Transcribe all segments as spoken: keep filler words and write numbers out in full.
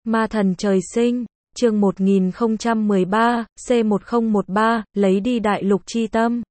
Ma thần trời sinh, chương một nghìn không trăm mười ba, C một không một ba, lấy đi đại lục chi tâm.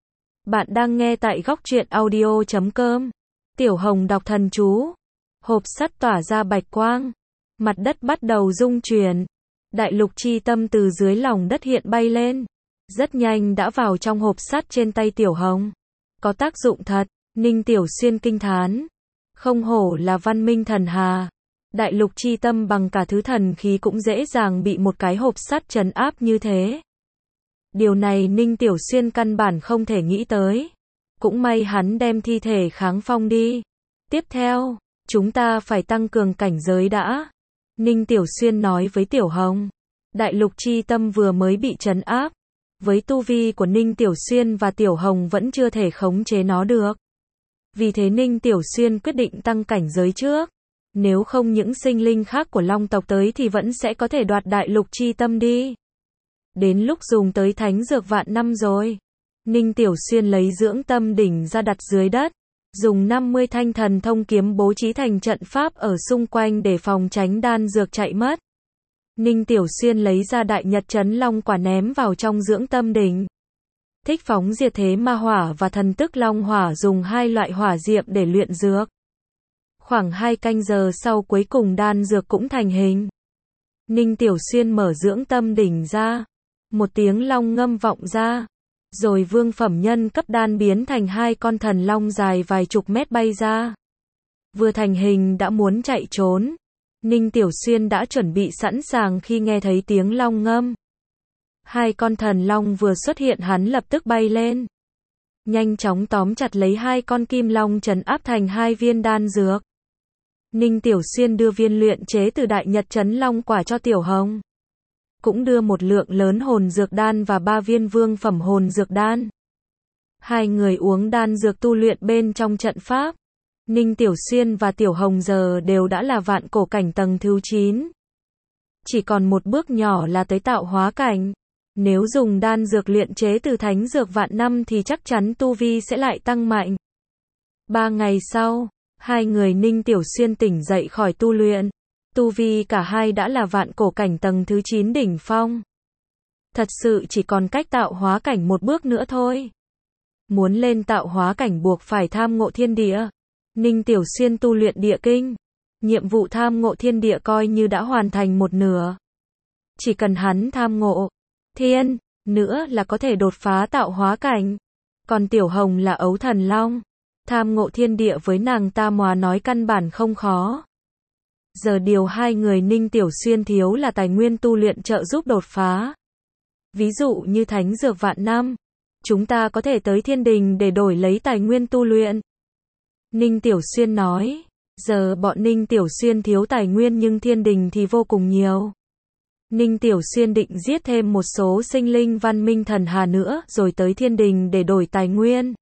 Bạn đang nghe tại góc truyện audio chấm com. Tiểu Hồng đọc thần chú. Hộp sắt tỏa ra bạch quang. Mặt đất bắt đầu rung chuyển. Đại lục chi tâm từ dưới lòng đất hiện bay lên. Rất nhanh đã vào trong hộp sắt trên tay Tiểu Hồng. Có tác dụng thật, Ninh Tiểu Xuyên kinh thán. Không hổ là văn minh thần hà. Đại lục chi tâm bằng cả thứ thần khí cũng dễ dàng bị một cái hộp sắt trấn áp như thế. Điều này Ninh Tiểu Xuyên căn bản không thể nghĩ tới. Cũng may hắn đem thi thể kháng phong đi. Tiếp theo, chúng ta phải tăng cường cảnh giới đã. Ninh Tiểu Xuyên nói với Tiểu Hồng. Đại lục chi tâm vừa mới bị trấn áp. Với tu vi của Ninh Tiểu Xuyên và Tiểu Hồng vẫn chưa thể khống chế nó được. Vì thế Ninh Tiểu Xuyên quyết định tăng cảnh giới trước. Nếu không những sinh linh khác của Long tộc tới thì vẫn sẽ có thể đoạt đại lục chi tâm đi. Đến lúc dùng tới thánh dược vạn năm rồi. Ninh Tiểu Xuyên lấy dưỡng tâm đỉnh ra đặt dưới đất. Dùng năm mươi thanh thần thông kiếm bố trí thành trận pháp ở xung quanh để phòng tránh đan dược chạy mất. Ninh Tiểu Xuyên lấy ra đại nhật chấn long quả ném vào trong dưỡng tâm đỉnh. Thích phóng diệt thế ma hỏa và thần tức long hỏa dùng hai loại hỏa diệm để luyện dược. Khoảng hai canh giờ sau cuối cùng đan dược cũng thành hình. Ninh Tiểu Xuyên mở dưỡng tâm đỉnh ra. Một tiếng long ngâm vọng ra. Rồi vương phẩm nhân cấp đan biến thành hai con thần long dài vài chục mét bay ra. Vừa thành hình đã muốn chạy trốn. Ninh Tiểu Xuyên đã chuẩn bị sẵn sàng khi nghe thấy tiếng long ngâm. Hai con thần long vừa xuất hiện hắn lập tức bay lên. Nhanh chóng tóm chặt lấy hai con kim long trấn áp thành hai viên đan dược. Ninh Tiểu Xuyên đưa viên luyện chế từ đại nhật chấn long quả cho Tiểu Hồng. Cũng đưa một lượng lớn hồn dược đan và ba viên vương phẩm hồn dược đan. Hai người uống đan dược tu luyện bên trong trận pháp. Ninh Tiểu Xuyên và Tiểu Hồng giờ đều đã là vạn cổ cảnh tầng thứ chín. Chỉ còn một bước nhỏ là tới tạo hóa cảnh. Nếu dùng đan dược luyện chế từ thánh dược vạn năm thì chắc chắn tu vi sẽ lại tăng mạnh. Ba ngày sau, hai người Ninh Tiểu Xuyên tỉnh dậy khỏi tu luyện. Tu vi cả hai đã là vạn cổ cảnh tầng thứ chín đỉnh phong. Thật sự chỉ còn cách tạo hóa cảnh một bước nữa thôi. Muốn lên tạo hóa cảnh buộc phải tham ngộ thiên địa. Ninh Tiểu Xuyên tu luyện địa kinh. Nhiệm vụ tham ngộ thiên địa coi như đã hoàn thành một nửa. Chỉ cần hắn tham ngộ thiên nữa là có thể đột phá tạo hóa cảnh. Còn Tiểu Hồng là ấu thần long. Tham ngộ thiên địa với nàng ta mà nói căn bản không khó. Giờ điều hai người Ninh Tiểu Xuyên thiếu là tài nguyên tu luyện trợ giúp đột phá. Ví dụ như thánh dược vạn năm. Chúng ta có thể tới thiên đình để đổi lấy tài nguyên tu luyện. Ninh Tiểu Xuyên nói. Giờ bọn Ninh Tiểu Xuyên thiếu tài nguyên nhưng thiên đình thì vô cùng nhiều. Ninh Tiểu Xuyên định giết thêm một số sinh linh văn minh thần hà nữa rồi tới thiên đình để đổi tài nguyên.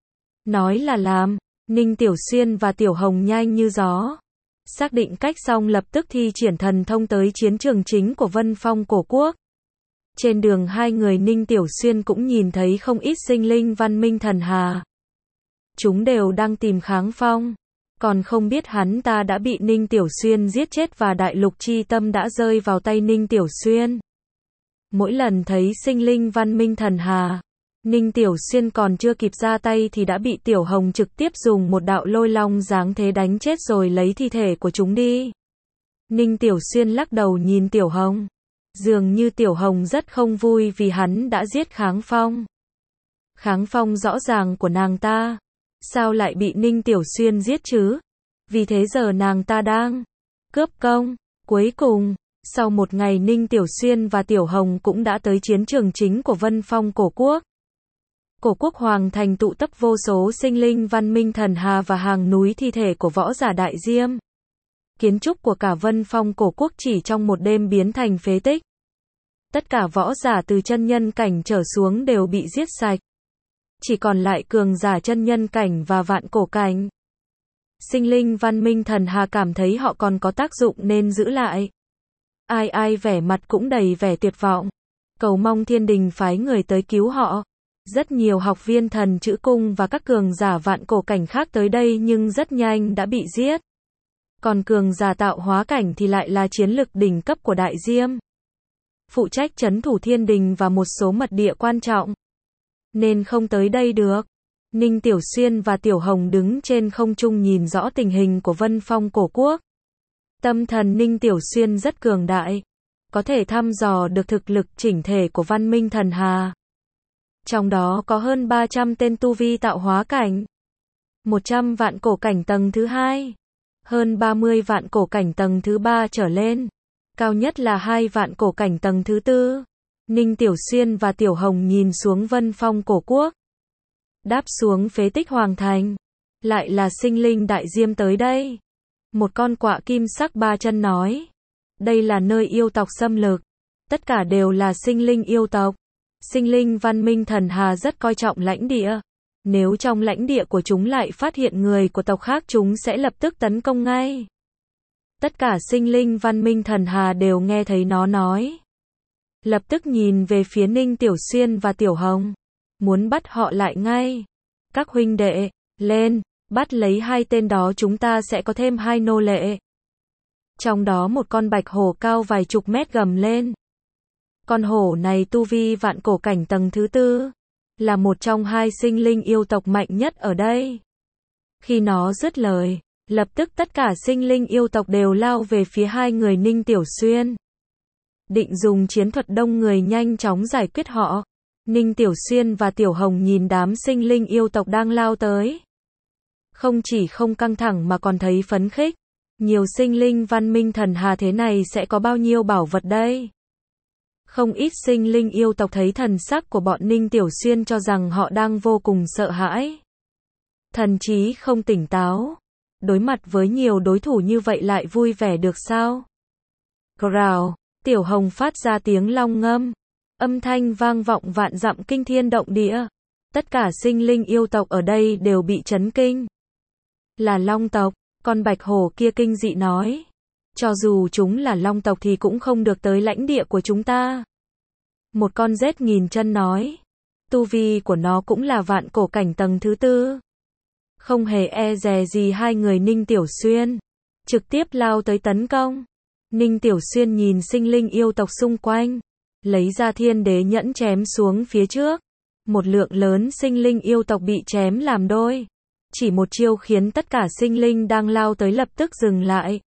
Nói là làm, Ninh Tiểu Xuyên và Tiểu Hồng nhanh như gió. Xác định cách xong lập tức thi triển thần thông tới chiến trường chính của Vân Phong cổ quốc. Trên đường hai người Ninh Tiểu Xuyên cũng nhìn thấy không ít sinh linh văn minh thần hà. Chúng đều đang tìm kháng phong. Còn không biết hắn ta đã bị Ninh Tiểu Xuyên giết chết và đại lục chi tâm đã rơi vào tay Ninh Tiểu Xuyên. Mỗi lần thấy sinh linh văn minh thần hà, Ninh Tiểu Xuyên còn chưa kịp ra tay thì đã bị Tiểu Hồng trực tiếp dùng một đạo lôi long giáng thế đánh chết rồi lấy thi thể của chúng đi. Ninh Tiểu Xuyên lắc đầu nhìn Tiểu Hồng. Dường như Tiểu Hồng rất không vui vì hắn đã giết kháng phong. Kháng phong rõ ràng của nàng ta. Sao lại bị Ninh Tiểu Xuyên giết chứ? Vì thế giờ nàng ta đang cướp công. Cuối cùng, sau một ngày Ninh Tiểu Xuyên và Tiểu Hồng cũng đã tới chiến trường chính của Vân Phong cổ quốc. Cổ quốc hoàng thành tụ tập vô số sinh linh văn minh thần hà và hàng núi thi thể của võ giả đại diêm. Kiến trúc của cả Vân Phong cổ quốc chỉ trong một đêm biến thành phế tích. Tất cả võ giả từ chân nhân cảnh trở xuống đều bị giết sạch. Chỉ còn lại cường giả chân nhân cảnh và vạn cổ cảnh. Sinh linh văn minh thần hà cảm thấy họ còn có tác dụng nên giữ lại. Ai ai vẻ mặt cũng đầy vẻ tuyệt vọng. Cầu mong thiên đình phái người tới cứu họ. Rất nhiều học viên thần chữ cung và các cường giả vạn cổ cảnh khác tới đây nhưng rất nhanh đã bị giết. Còn cường giả tạo hóa cảnh thì lại là chiến lực đỉnh cấp của đại diêm. Phụ trách trấn thủ thiên đình và một số mật địa quan trọng. Nên không tới đây được. Ninh Tiểu Xuyên và Tiểu Hồng đứng trên không trung nhìn rõ tình hình của Vân Phong cổ quốc. Tâm thần Ninh Tiểu Xuyên rất cường đại. Có thể thăm dò được thực lực chỉnh thể của văn minh thần hà. Trong đó có hơn ba trăm tên tu vi tạo hóa cảnh. một trăm vạn cổ cảnh tầng thứ hai. Hơn ba mươi vạn cổ cảnh tầng thứ ba trở lên. Cao nhất là hai vạn cổ cảnh tầng thứ tư. Ninh Tiểu Xuyên và Tiểu Hồng nhìn xuống Vân Phong cổ quốc. Đáp xuống phế tích hoàng thành. Lại là sinh linh đại diêm tới đây. Một con quạ kim sắc ba chân nói. Đây là nơi yêu tộc xâm lược. Tất cả đều là sinh linh yêu tộc. Sinh linh văn minh thần hà rất coi trọng lãnh địa. Nếu trong lãnh địa của chúng lại phát hiện người của tộc khác chúng sẽ lập tức tấn công ngay. Tất cả sinh linh văn minh thần hà đều nghe thấy nó nói. Lập tức nhìn về phía Ninh Tiểu Xuyên và Tiểu Hồng. Muốn bắt họ lại ngay. Các huynh đệ, lên, bắt lấy hai tên đó chúng ta sẽ có thêm hai nô lệ. Trong đó một con bạch hổ cao vài chục mét gầm lên. Con hổ này tu vi vạn cổ cảnh tầng thứ tư. Là một trong hai sinh linh yêu tộc mạnh nhất ở đây. Khi nó dứt lời, lập tức tất cả sinh linh yêu tộc đều lao về phía hai người Ninh Tiểu Xuyên. Định dùng chiến thuật đông người nhanh chóng giải quyết họ. Ninh Tiểu Xuyên và Tiểu Hồng nhìn đám sinh linh yêu tộc đang lao tới. Không chỉ không căng thẳng mà còn thấy phấn khích. Nhiều sinh linh văn minh thần hà thế này sẽ có bao nhiêu bảo vật đây? Không ít sinh linh yêu tộc thấy thần sắc của bọn Ninh Tiểu Xuyên cho rằng họ đang vô cùng sợ hãi. Thần trí không tỉnh táo. Đối mặt với nhiều đối thủ như vậy lại vui vẻ được sao? Growl, Tiểu Hồng phát ra tiếng long ngâm. Âm thanh vang vọng vạn dặm kinh thiên động địa. Tất cả sinh linh yêu tộc ở đây đều bị chấn kinh. Là long tộc, con bạch hổ kia kinh dị nói. Cho dù chúng là long tộc thì cũng không được tới lãnh địa của chúng ta. Một con rết nghìn chân nói. Tu vi của nó cũng là vạn cổ cảnh tầng thứ tư. Không hề e dè gì hai người Ninh Tiểu Xuyên. Trực tiếp lao tới tấn công. Ninh Tiểu Xuyên nhìn sinh linh yêu tộc xung quanh. Lấy ra thiên đế nhẫn chém xuống phía trước. Một lượng lớn sinh linh yêu tộc bị chém làm đôi. Chỉ một chiêu khiến tất cả sinh linh đang lao tới lập tức dừng lại.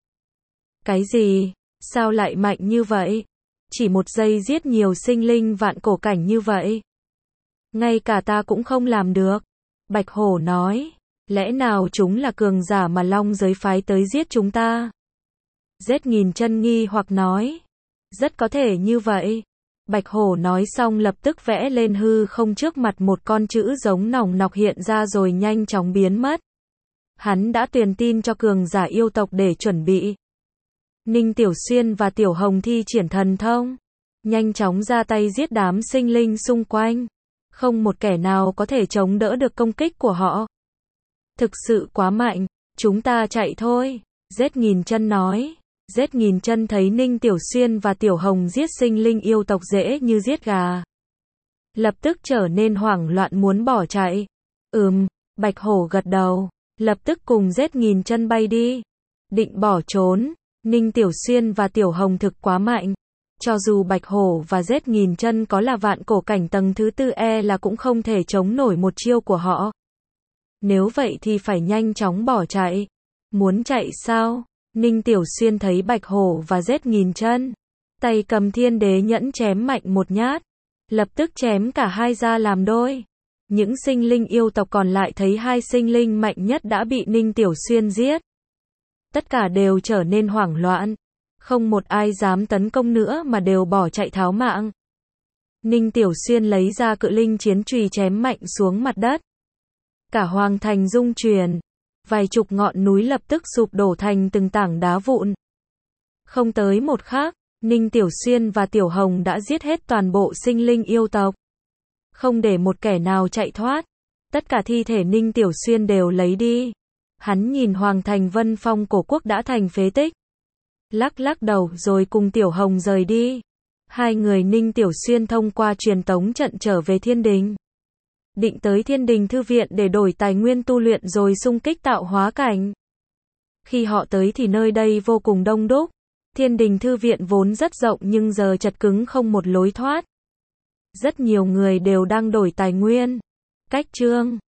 Cái gì? Sao lại mạnh như vậy? Chỉ một giây giết nhiều sinh linh vạn cổ cảnh như vậy. Ngay cả ta cũng không làm được. Bạch hổ nói. Lẽ nào chúng là cường giả mà long giới phái tới giết chúng ta? Rết nghìn chân nghi hoặc nói. Rất có thể như vậy. Bạch hổ nói xong lập tức vẽ lên hư không trước mặt một con chữ giống nòng nọc hiện ra rồi nhanh chóng biến mất. Hắn đã truyền tin cho cường giả yêu tộc để chuẩn bị. Ninh Tiểu Xuyên và Tiểu Hồng thi triển thần thông. Nhanh chóng ra tay giết đám sinh linh xung quanh. Không một kẻ nào có thể chống đỡ được công kích của họ. Thực sự quá mạnh, chúng ta chạy thôi. Rết nghìn chân nói. Rết nghìn chân thấy Ninh Tiểu Xuyên và Tiểu Hồng giết sinh linh yêu tộc dễ như giết gà. Lập tức trở nên hoảng loạn muốn bỏ chạy. Ừm, Bạch hổ gật đầu. Lập tức cùng Rết nghìn chân bay đi. Định bỏ trốn. Ninh Tiểu Xuyên và Tiểu Hồng thực quá mạnh. Cho dù Bạch hổ và Rết nghìn chân có là vạn cổ cảnh tầng thứ tư e là cũng không thể chống nổi một chiêu của họ. Nếu vậy thì phải nhanh chóng bỏ chạy. Muốn chạy sao? Ninh Tiểu Xuyên thấy Bạch hổ và Rết nghìn chân. Tay cầm thiên đế nhẫn chém mạnh một nhát. Lập tức chém cả hai ra làm đôi. Những sinh linh yêu tộc còn lại thấy hai sinh linh mạnh nhất đã bị Ninh Tiểu Xuyên giết. Tất cả đều trở nên hoảng loạn. Không một ai dám tấn công nữa mà đều bỏ chạy tháo mạng. Ninh Tiểu Xuyên lấy ra cự linh chiến chùy chém mạnh xuống mặt đất. Cả hoàng thành rung chuyển. Vài chục ngọn núi lập tức sụp đổ thành từng tảng đá vụn. Không tới một khắc, Ninh Tiểu Xuyên và Tiểu Hồng đã giết hết toàn bộ sinh linh yêu tộc. Không để một kẻ nào chạy thoát. Tất cả thi thể Ninh Tiểu Xuyên đều lấy đi. Hắn nhìn hoàng thành Vân Phong cổ quốc đã thành phế tích. Lắc lắc đầu rồi cùng Tiểu Hồng rời đi. Hai người Ninh Tiểu Xuyên thông qua truyền tống trận trở về thiên đình. Định tới thiên đình thư viện để đổi tài nguyên tu luyện rồi xung kích tạo hóa cảnh. Khi họ tới thì nơi đây vô cùng đông đúc. Thiên Đình Thư viện vốn rất rộng nhưng giờ chật cứng không một lối thoát. Rất nhiều người đều đang đổi tài nguyên. Cách chương